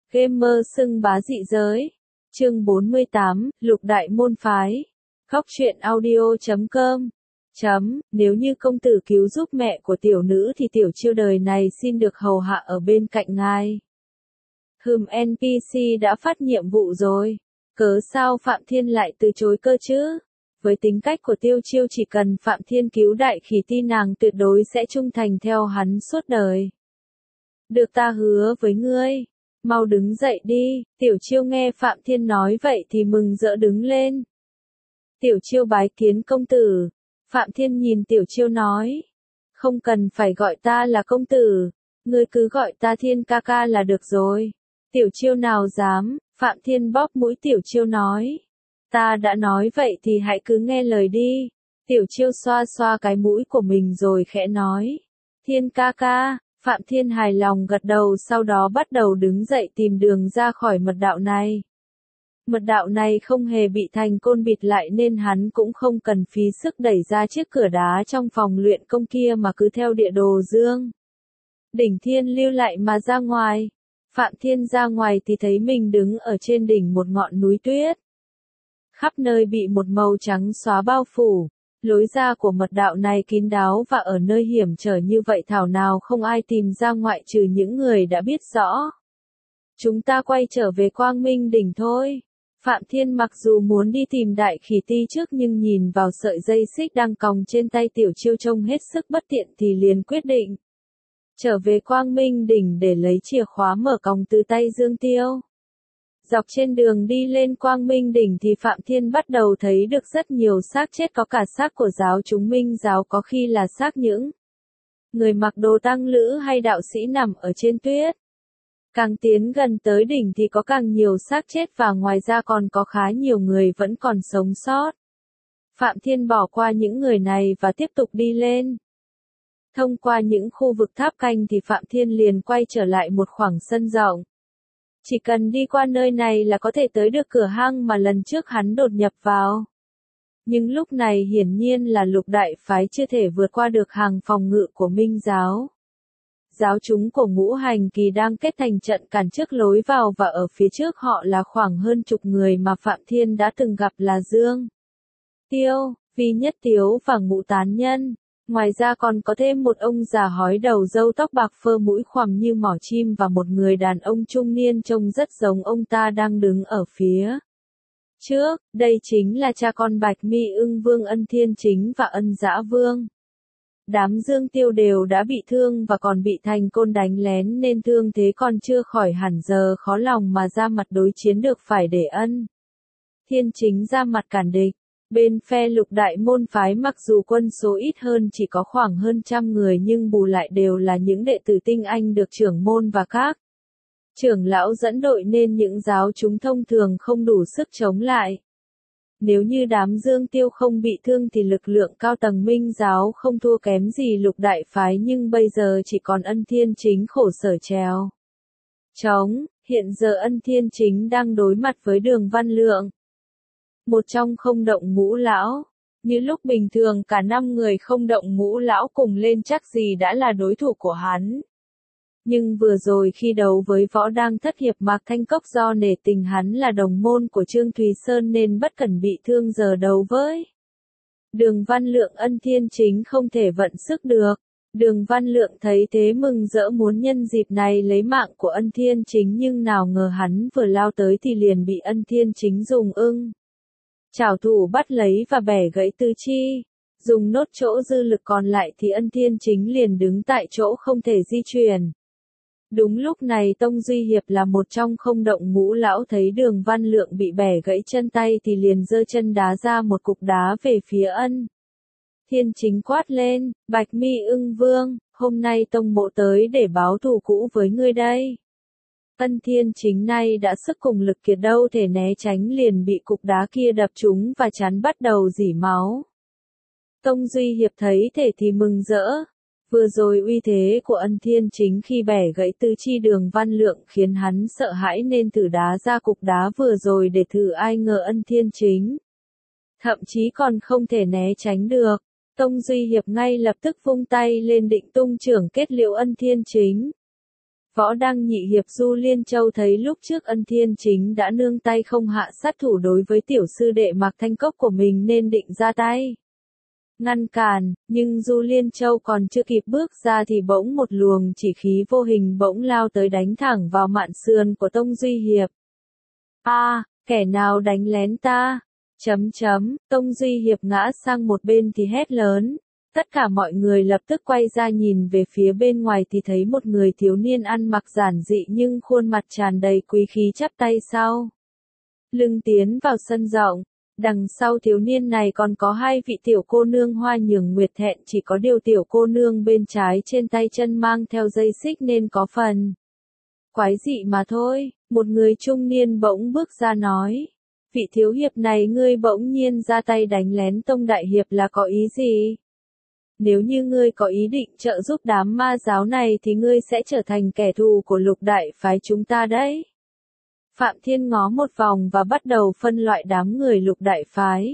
Gamer xưng bá dị giới. Chương 48, Lục Đại Môn Phái. Góc truyện audio.com. Nếu như công tử cứu giúp mẹ của tiểu nữ thì tiểu chiêu đời này xin được hầu hạ ở bên cạnh ngài. NPC đã phát nhiệm vụ rồi. Cớ sao Phạm Thiên lại từ chối cơ chứ? Với tính cách của Tiêu Chiêu, chỉ cần Phạm Thiên cứu đại khỉ ti nàng tuyệt đối sẽ trung thành theo hắn suốt đời. Được, ta hứa với ngươi. Mau đứng dậy đi. Tiểu Chiêu nghe Phạm Thiên nói vậy thì mừng rỡ đứng lên. Tiểu Chiêu bái kiến công tử. Phạm Thiên nhìn Tiểu Chiêu nói. Không cần phải gọi ta là công tử. Ngươi cứ gọi ta Thiên ca ca là được rồi. Tiểu Chiêu nào dám. Phạm Thiên bóp mũi Tiểu Chiêu nói. Ta đã nói vậy thì hãy cứ nghe lời đi. Tiểu Chiêu xoa xoa cái mũi của mình rồi khẽ nói. Thiên ca ca. Phạm Thiên hài lòng gật đầu, sau đó bắt đầu đứng dậy tìm đường ra khỏi mật đạo này. Mật đạo này không hề bị thành côn bịt lại nên hắn cũng không cần phí sức đẩy ra chiếc cửa đá trong phòng luyện công kia mà cứ theo địa đồ dương đỉnh Thiên Lưu lại mà ra ngoài. Phạm Thiên ra ngoài thì thấy mình đứng ở trên đỉnh một ngọn núi tuyết. Khắp nơi bị một màu trắng xóa bao phủ. Lối ra của mật đạo này kín đáo và ở nơi hiểm trở như vậy thảo nào không ai tìm ra ngoại trừ những người đã biết rõ. Chúng ta quay trở về Quang Minh đỉnh thôi. Phạm Thiên mặc dù muốn đi tìm đại khỉ ti trước nhưng nhìn vào sợi dây xích đang còng trên tay Tiểu Chiêu trông hết sức bất tiện thì liền quyết định trở về Quang Minh đỉnh để lấy chìa khóa mở còng từ tay Dương Tiêu. Dọc trên đường đi lên Quang Minh đỉnh thì Phạm Thiên bắt đầu thấy được rất nhiều xác chết, có cả xác của giáo chúng Minh giáo, có khi là xác những người mặc đồ tăng lữ hay đạo sĩ nằm ở trên tuyết. Càng tiến gần tới đỉnh thì có càng nhiều xác chết và ngoài ra còn có khá nhiều người vẫn còn sống sót. Phạm Thiên bỏ qua những người này và tiếp tục đi lên. Thông qua những khu vực tháp canh thì Phạm Thiên liền quay trở lại một khoảng sân rộng. Chỉ cần đi qua nơi này là có thể tới được cửa hang mà lần trước hắn đột nhập vào. Nhưng lúc này hiển nhiên là Lục Đại Phái chưa thể vượt qua được hàng phòng ngự của Minh giáo. Giáo chúng của Ngũ Hành Kỳ đang kết thành trận cản trước lối vào và ở phía trước họ là khoảng hơn chục người mà Phạm Thiên đã từng gặp là Dương Tiêu, Vi Nhất Tiếu và Ngũ Tán Nhân. Ngoài ra còn có thêm một ông già hói đầu râu tóc bạc phơ mũi khoằm như mỏ chim và một người đàn ông trung niên trông rất giống ông ta đang đứng ở phía trước. Đây chính là cha con Bạch Mi Ưng Vương Ân Thiên Chính và Ân Dã Vương. Đám Dương Tiêu đều đã bị thương và còn bị thành côn đánh lén nên thương thế còn chưa khỏi hẳn, giờ khó lòng mà ra mặt đối chiến được, phải để Ân Thiên Chính ra mặt cản địch. Bên phe Lục Đại Môn Phái mặc dù quân số ít hơn, chỉ có khoảng hơn 100 người, nhưng bù lại đều là những đệ tử tinh anh được trưởng môn và các trưởng lão dẫn đội nên những giáo chúng thông thường không đủ sức chống lại. Nếu như đám Dương Tiêu không bị thương thì lực lượng cao tầng Minh giáo không thua kém gì Lục Đại Phái, nhưng bây giờ chỉ còn Ân Thiên Chính khổ sở trèo trống. Hiện giờ Ân Thiên Chính đang đối mặt với Đường Văn Lượng, một trong không động ngũ lão. Như lúc bình thường cả 5 người không động ngũ lão cùng lên chắc gì đã là đối thủ của hắn. Nhưng vừa rồi khi đấu với Võ Đang Thất Hiệp Mạc Thanh Cốc, do nể tình hắn là đồng môn của Trương Thùy Sơn nên bất cần bị thương, giờ đấu với Đường Văn Lượng Ân Thiên Chính không thể vận sức được. Đường Văn Lượng thấy thế mừng rỡ muốn nhân dịp này lấy mạng của Ân Thiên Chính, nhưng nào ngờ hắn vừa lao tới thì liền bị Ân Thiên Chính dùng trảo thủ bắt lấy và bẻ gãy tứ chi. Dùng nốt chỗ dư lực còn lại thì Ân Thiên Chính liền đứng tại chỗ không thể di chuyển. Đúng lúc này Tông Duy Hiệp là một trong không động ngũ lão thấy Đường Văn Lượng bị bẻ gãy chân tay thì liền giơ chân đá ra một cục đá về phía Ân Thiên Chính, quát lên, Bạch Mi Ưng Vương, hôm nay Tông mộ tới để báo thù cũ với ngươi đây. Ân Thiên Chính nay đã sức cùng lực kiệt, đâu thể né tránh, liền bị cục đá kia đập trúng và chán bắt đầu rỉ máu. Tông Duy Hiệp thấy thể thì mừng rỡ. Vừa rồi uy thế của Ân Thiên Chính khi bẻ gãy tứ chi Đường Văn Lượng khiến hắn sợ hãi nên thử đá ra cục đá vừa rồi để thử, ai ngờ Ân Thiên Chính thậm chí còn không thể né tránh được. Tông Duy Hiệp ngay lập tức vung tay lên định tung chưởng kết liễu Ân Thiên Chính. Võ Đăng nhị hiệp Du Liên Châu thấy lúc trước Ân Thiên Chính đã nương tay không hạ sát thủ đối với tiểu sư đệ Mạc Thanh Cốc của mình nên định ra tay ngăn cản, nhưng Du Liên Châu còn chưa kịp bước ra thì bỗng một luồng chỉ khí vô hình bỗng lao tới đánh thẳng vào mạn sườn của Tông Duy Hiệp. A, kẻ nào đánh lén ta? Tông Duy Hiệp ngã sang một bên thì hét lớn. Tất cả mọi người lập tức quay ra nhìn về phía bên ngoài thì thấy một người thiếu niên ăn mặc giản dị nhưng khuôn mặt tràn đầy quý khí chắp tay sau lưng tiến vào sân rộng. Đằng sau thiếu niên này còn có hai vị tiểu cô nương Hoa Nhường Nguyệt Thẹn, chỉ có điều tiểu cô nương bên trái trên tay chân mang theo dây xích nên có phần quái dị mà thôi. Một người trung niên bỗng bước ra nói, vị thiếu hiệp này ngươi bỗng nhiên ra tay đánh lén Tông đại hiệp là có ý gì? Nếu như ngươi có ý định trợ giúp đám ma giáo này thì ngươi sẽ trở thành kẻ thù của Lục đại phái chúng ta đấy. Phạm Thiên ngó một vòng và bắt đầu phân loại đám người Lục đại phái.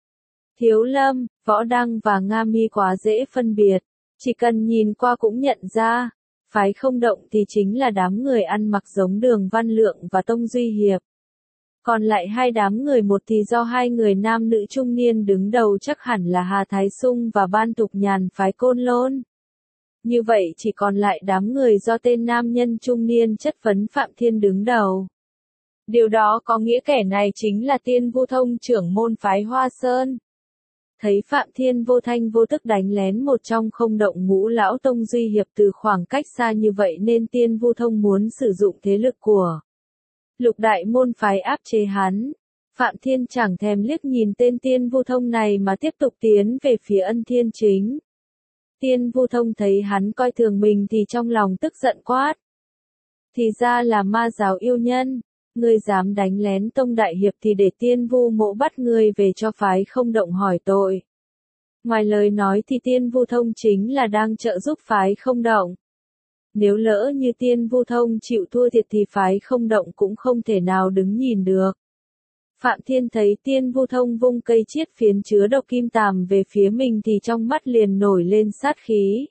Thiếu Lâm, Võ Đăng và Nga Mi quá dễ phân biệt, chỉ cần nhìn qua cũng nhận ra. Phái Không Động thì chính là đám người ăn mặc giống Đường Văn Lượng và Tông Duy Hiệp. Còn lại hai đám người một thì do hai người nam nữ trung niên đứng đầu, chắc hẳn là Hà Thái Sung và Ban Tục Nhàn phái Côn Lôn. Như vậy chỉ còn lại đám người do tên nam nhân trung niên chất vấn Phạm Thiên đứng đầu. Điều đó có nghĩa kẻ này chính là Tiên Vu Thông, trưởng môn phái Hoa Sơn. Thấy Phạm Thiên vô thanh vô tức đánh lén một trong Không Động ngũ lão Tông Duy Hiệp từ khoảng cách xa như vậy nên Tiên Vu Thông muốn sử dụng thế lực của Lục đại môn phái áp chế hắn. Phạm Thiên chẳng thèm liếc nhìn tên Tiên Vu Thông này mà tiếp tục tiến về phía Ân Thiên Chính. Tiên Vu Thông thấy hắn coi thường mình thì trong lòng tức giận quát. Thì ra là ma giáo yêu nhân, ngươi dám đánh lén Tông đại hiệp thì để Tiên Vu mộ bắt ngươi về cho phái Không Động hỏi tội. Ngoài lời nói thì Tiên Vu Thông chính là đang trợ giúp phái Không Động. Nếu lỡ như Tiên Vu Thông chịu thua thiệt thì phái Không Động cũng không thể nào đứng nhìn được. Phạm Thiên thấy Tiên Vu Thông vung cây chiết phiến chứa độc kim tàm về phía mình thì trong mắt liền nổi lên sát khí.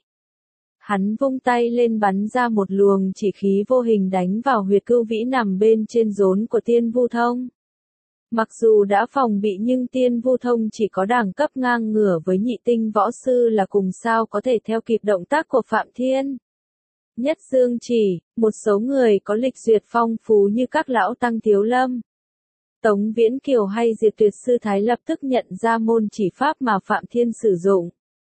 Hắn vung tay lên bắn ra một luồng chỉ khí vô hình đánh vào huyệt cưu vĩ nằm bên trên rốn của Tiên Vu Thông. Mặc dù đã phòng bị nhưng Tiên Vu Thông chỉ có đẳng cấp ngang ngửa với nhị tinh võ sư là cùng sao có thể theo kịp động tác của Phạm Thiên. Nhất Dương Chỉ, một số người có lịch duyệt phong phú như các lão tăng Thiếu Lâm, Tống Viễn Kiều hay Diệt Tuyệt Sư Thái lập tức nhận ra môn chỉ pháp mà Phạm Thiên sử dụng.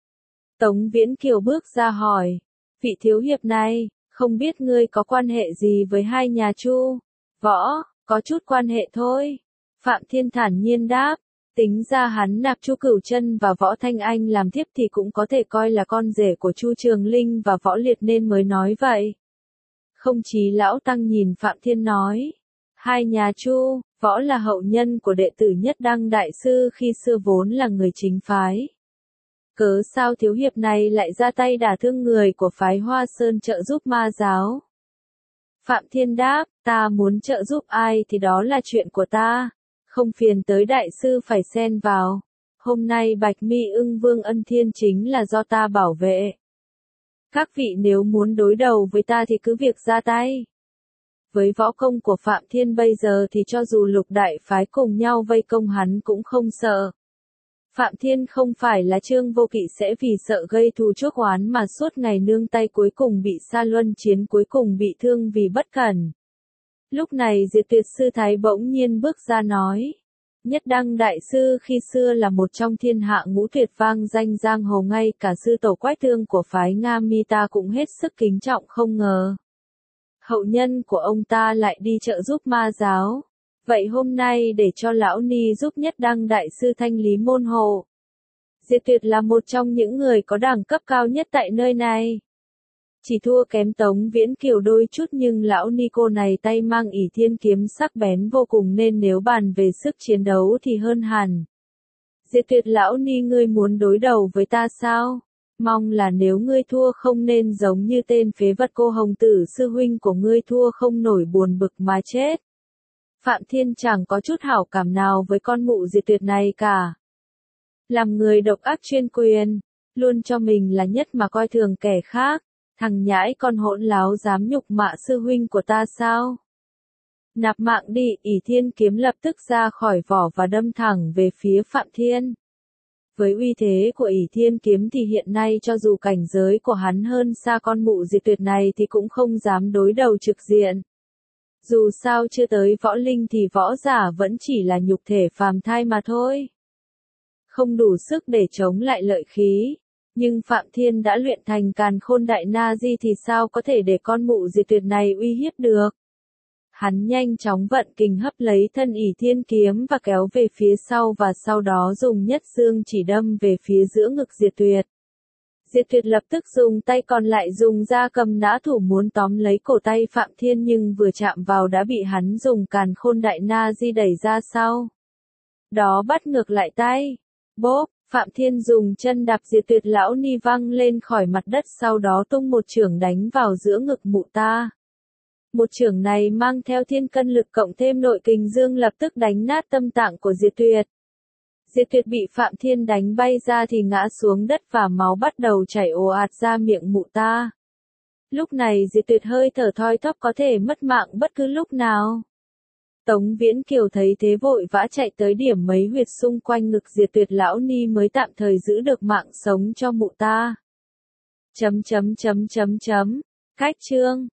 Tống Viễn Kiều bước ra hỏi, vị thiếu hiệp này, không biết ngươi có quan hệ gì với hai nhà Chu, Võ? Có chút quan hệ thôi. Phạm Thiên thản nhiên đáp, tính ra hắn nạp Chu Cửu Chân và Võ Thanh Anh làm thiếp thì cũng có thể coi là con rể của Chu Trường Linh và Võ Liệt nên mới nói vậy. Không chí lão tăng nhìn Phạm Thiên nói, hai nhà Chu, Võ là hậu nhân của đệ tử Nhất Đăng đại sư khi xưa vốn là người chính phái. Cớ sao thiếu hiệp này lại ra tay đả thương người của phái Hoa Sơn trợ giúp ma giáo? Phạm Thiên đáp, ta muốn trợ giúp ai thì đó là chuyện của ta, không phiền tới đại sư phải xen vào. Hôm nay Bạch Mi Ưng Vương Ân Thiên Chính là do ta bảo vệ. Các vị nếu muốn đối đầu với ta thì cứ việc ra tay. Với võ công của Phạm Thiên bây giờ thì cho dù Lục đại phái cùng nhau vây công hắn cũng không sợ. Phạm Thiên không phải là Trương Vô Kỵ sẽ vì sợ gây thù chuốc oán mà suốt ngày nương tay cuối cùng bị Sa Luân Chiến cuối cùng bị thương vì bất cẩn. Lúc này Diệt Tuyệt Sư Thái bỗng nhiên bước ra nói, Nhất Đăng đại sư khi xưa là một trong thiên hạ ngũ tuyệt vang danh giang hồ, ngay cả sư tổ Quách Thương của phái Nga Mi ta cũng hết sức kính trọng, không ngờ hậu nhân của ông ta lại đi trợ giúp ma giáo. Vậy hôm nay để cho lão ni giúp Nhất Đăng đại sư thanh lý môn hộ. Diệt Tuyệt là một trong những người có đẳng cấp cao nhất tại nơi này. Chỉ thua kém Tống Viễn Kiều đôi chút nhưng lão ni cô này tay mang ỷ thiên kiếm sắc bén vô cùng nên nếu bàn về sức chiến đấu thì hơn hẳn. Diệt Tuyệt lão ni ngươi muốn đối đầu với ta sao? Mong là nếu ngươi thua không nên giống như tên phế vật Cô Hồng Tử sư huynh của ngươi thua không nổi buồn bực mà chết. Phạm Thiên chẳng có chút hảo cảm nào với con mụ Diệt Tuyệt này cả. Làm người độc ác chuyên quyền, luôn cho mình là nhất mà coi thường kẻ khác. Thằng nhãi con hỗn láo dám nhục mạ sư huynh của ta sao? Nạp mạng đi, ỷ thiên kiếm lập tức ra khỏi vỏ và đâm thẳng về phía Phạm Thiên. Với uy thế của ỷ thiên kiếm thì hiện nay cho dù cảnh giới của hắn hơn xa con mụ diệt tuyệt này thì cũng không dám đối đầu trực diện. Dù sao chưa tới võ linh thì võ giả vẫn chỉ là nhục thể phàm thai mà thôi. Không đủ sức để chống lại lợi khí. Nhưng Phạm Thiên đã luyện thành càn khôn đại na di thì sao có thể để con mụ diệt tuyệt này uy hiếp được. Hắn nhanh chóng vận kình hấp lấy thân ỷ thiên kiếm và kéo về phía sau và sau đó dùng nhất dương chỉ đâm về phía giữa ngực diệt tuyệt. Diệt tuyệt lập tức dùng tay còn lại dùng ra cầm nã thủ muốn tóm lấy cổ tay Phạm Thiên nhưng vừa chạm vào đã bị hắn dùng càn khôn đại na di đẩy ra sau. Đó bắt ngược lại tay. Bốp, Phạm Thiên dùng chân đạp diệt tuyệt lão ni văng lên khỏi mặt đất sau đó tung một chưởng đánh vào giữa ngực mụ ta. Một chưởng này mang theo thiên cân lực cộng thêm nội kình dương lập tức đánh nát tâm tạng của diệt tuyệt. Diệt tuyệt bị Phạm Thiên đánh bay ra thì ngã xuống đất và máu bắt đầu chảy ồ ạt ra miệng mụ ta. Lúc này diệt tuyệt hơi thở thoi thóp có thể mất mạng bất cứ lúc nào. Tống Viễn Kiều thấy thế vội vã chạy tới điểm mấy huyệt xung quanh ngực diệt tuyệt lão ni mới tạm thời giữ được mạng sống cho mụ ta. Cách chương